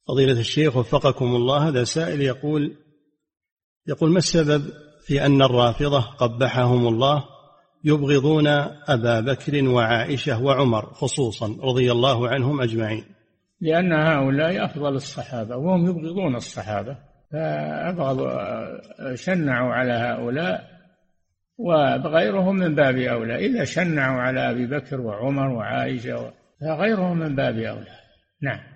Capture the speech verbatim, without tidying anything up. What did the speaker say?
فضيلة الشيخ وفقكم الله، هذا سائل يقول يقول ما السبب في أن الرافضة قبحهم الله يبغضون أبا بكر وعائشة وعمر خصوصا رضي الله عنهم أجمعين؟ لأن هؤلاء أفضل الصحابة وهم يبغضون الصحابة، فأبغضوا شنعوا على هؤلاء، وغيرهم من باب أولى. إذا شنعوا على أبي بكر وعمر وعائشة فغيرهم من باب أولى. نعم.